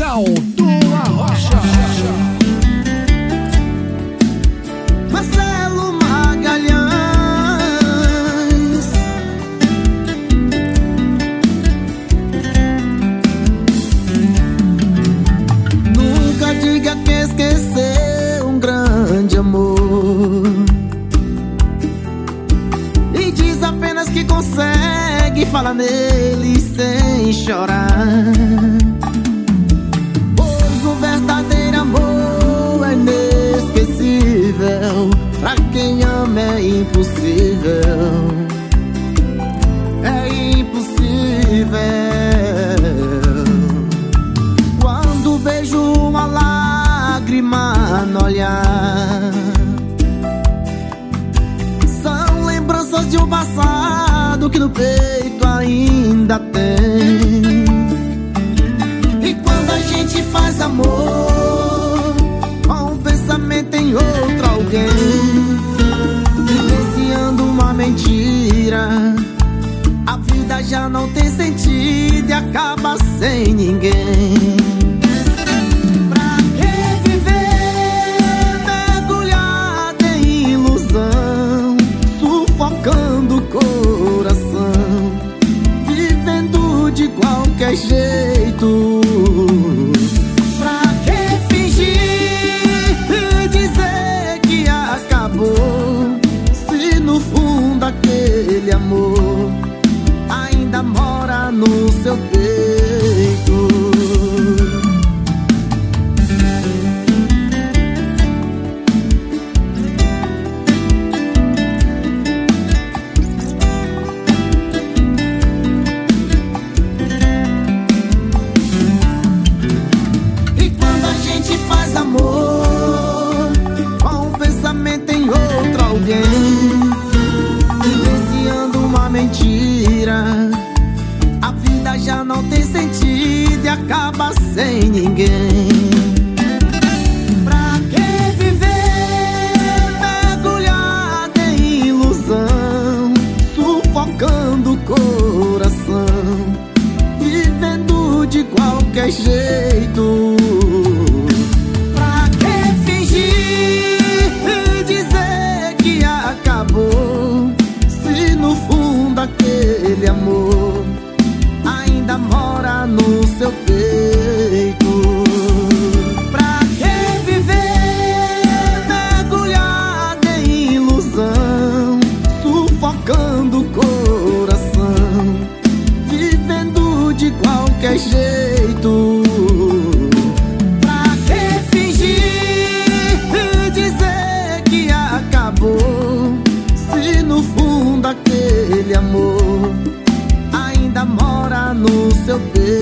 Daldo Arrocha. Marcelo Magalhães. Nunca diga que esqueceu um grande amor, e diz apenas que consegue falar nele sem chorar. Pois o verdadeiro amor é inesquecível, pra quem ama é impossível. É impossível. Quando vejo uma lágrima no olhar, são lembranças de um passado que no peito ainda tem. E quando a gente faz amor com um pensamento em outro alguém, vivenciando uma mentira, a vida já não tem sentido e acaba sem ninguém. Pra que viver mergulhado em ilusão, sufocando o coração, vivendo de qualquer jeito? Pra que fingir e dizer que acabou, se no fundo aquele amor ainda mora no seu peito? E quando a gente faz amor com um pensamento em outro alguém, vivenciando uma mentira, a vida já não tem sentido e acaba sem ninguém. Pra que viver mergulhado em ilusão, sufocando o coração, vivendo de qualquer jeito? Pra que fingir e dizer que acabou, se no fundo aquele amor ainda mora no seu peito? Pra que viver mergulhado em ilusão, sufocando o coração, vivendo de qualquer jeito? Pra que fingir e dizer que acabou, se no fundo aquele amor ainda mora no seu peito?